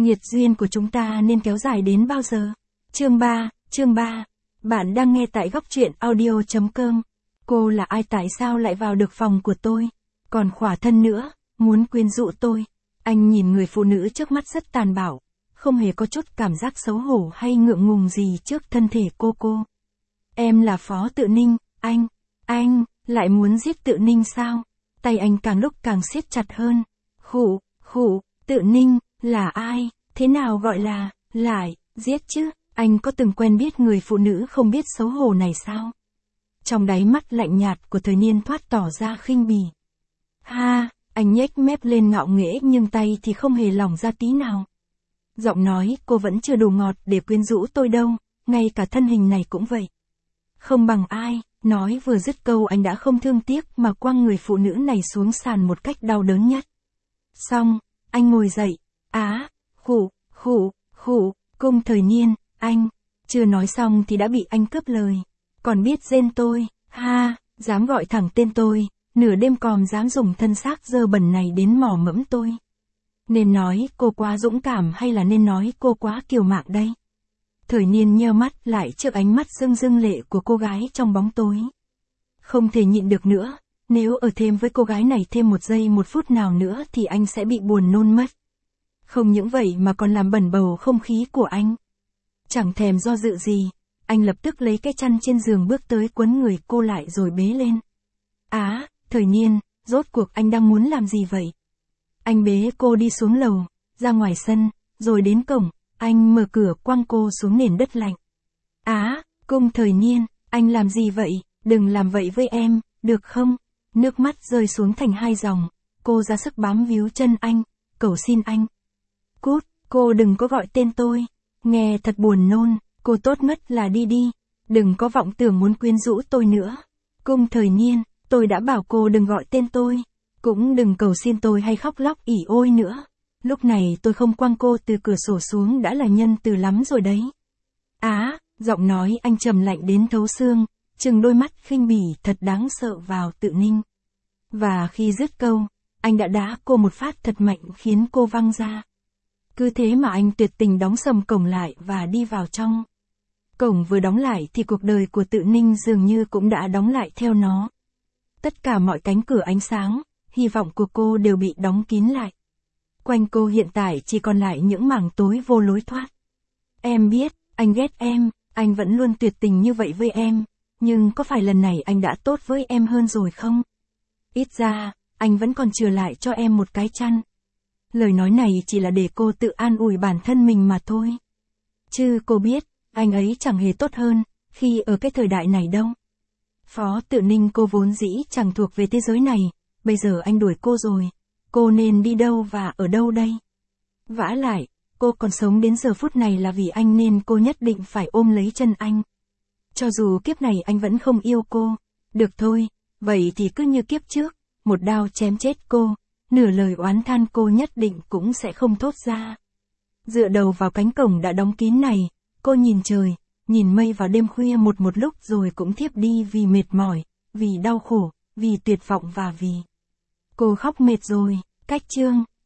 Nghiệt duyên của chúng ta nên kéo dài đến bao giờ? Chương 3. Bạn đang nghe tại góc truyện audio.com. Cô là ai, tại sao lại vào được phòng của tôi? Còn khỏa thân nữa, muốn quyến rũ tôi. Anh nhìn người phụ nữ trước mắt rất tàn bạo, không hề có chút cảm giác xấu hổ hay ngượng ngùng gì trước thân thể cô. Em là Phó Tự Ninh, anh lại muốn giết Tự Ninh sao? Tay anh càng lúc càng siết chặt hơn. Tự Ninh, là ai? Thế nào gọi là, lại, giết chứ? Anh có từng quen biết người phụ nữ không biết xấu hổ này sao? Trong đáy mắt lạnh nhạt của Thời Niên thoát tỏ ra khinh bỉ. Ha, anh nhếch mép lên ngạo nghễ nhưng tay thì không hề lỏng ra tí nào. Giọng nói cô vẫn chưa đủ ngọt để quyến rũ tôi đâu, ngay cả thân hình này cũng vậy. Không bằng ai, nói vừa dứt câu anh đã không thương tiếc mà quăng người phụ nữ này xuống sàn một cách đau đớn nhất. Xong, anh ngồi dậy, Cung Thời Niên, anh, chưa nói xong thì đã bị anh cướp lời. Còn biết rên tôi, ha, dám gọi thẳng tên tôi, nửa đêm còn dám dùng thân xác dơ bẩn này đến mò mẫm tôi. Nên nói cô quá dũng cảm hay là nên nói cô quá kiêu mạn đây? Thời Niên nheo mắt lại trước ánh mắt rưng rưng lệ của cô gái trong bóng tối. Không thể nhịn được nữa, nếu ở thêm với cô gái này thêm một giây một phút nào nữa thì anh sẽ bị buồn nôn mất. Không những vậy mà còn làm bẩn bầu không khí của anh. Chẳng thèm do dự gì, anh lập tức lấy cái chăn trên giường bước tới quấn người cô lại rồi bế lên. Thời Niên, rốt cuộc anh đang muốn làm gì vậy? Anh bế cô đi xuống lầu, ra ngoài sân, rồi đến cổng, anh mở cửa quăng cô xuống nền đất lạnh. Cung Thời Niên, anh làm gì vậy? Đừng làm vậy với em, được không? Nước mắt rơi xuống thành hai dòng, cô ra sức bám víu chân anh, cầu xin anh. Cút, cô đừng có gọi tên tôi, nghe thật buồn nôn, cô tốt nhất là đi, đừng có vọng tưởng muốn quyến rũ tôi nữa. Cung Thời Niên, tôi đã bảo cô đừng gọi tên tôi, cũng đừng cầu xin tôi hay khóc lóc ỉ ôi nữa. Lúc này tôi không quăng cô từ cửa sổ xuống đã là nhân từ lắm rồi đấy. Giọng nói anh trầm lạnh đến thấu xương, trừng đôi mắt khinh bỉ thật đáng sợ vào Tự Ninh. Và khi dứt câu, anh đã đá cô một phát thật mạnh khiến cô văng ra. Cứ thế mà anh tuyệt tình đóng sầm cổng lại và đi vào trong. Cổng vừa đóng lại thì cuộc đời của Tự Ninh dường như cũng đã đóng lại theo nó. Tất cả mọi cánh cửa ánh sáng, hy vọng của cô đều bị đóng kín lại. Quanh cô hiện tại chỉ còn lại những mảng tối vô lối thoát. Em biết, anh ghét em, anh vẫn luôn tuyệt tình như vậy với em, nhưng có phải lần này anh đã tốt với em hơn rồi không? Ít ra, anh vẫn còn chừa lại cho em một cái chăn. Lời nói này chỉ là để cô tự an ủi bản thân mình mà thôi. Chứ cô biết, anh ấy chẳng hề tốt hơn, khi ở cái thời đại này đâu. Phó Tự Ninh, cô vốn dĩ chẳng thuộc về thế giới này, bây giờ anh đuổi cô rồi, cô nên đi đâu và ở đâu đây? Vả lại, cô còn sống đến giờ phút này là vì anh nên cô nhất định phải ôm lấy chân anh. Cho dù kiếp này anh vẫn không yêu cô, được thôi, vậy thì cứ như kiếp trước, một đao chém chết cô, nửa lời oán than cô nhất định cũng sẽ không thốt ra. Dựa đầu vào cánh cổng đã đóng kín này, cô nhìn trời, nhìn mây vào đêm khuya một lúc rồi cũng thiếp đi vì mệt mỏi, vì đau khổ, vì tuyệt vọng và vì cô khóc mệt rồi. Cách chương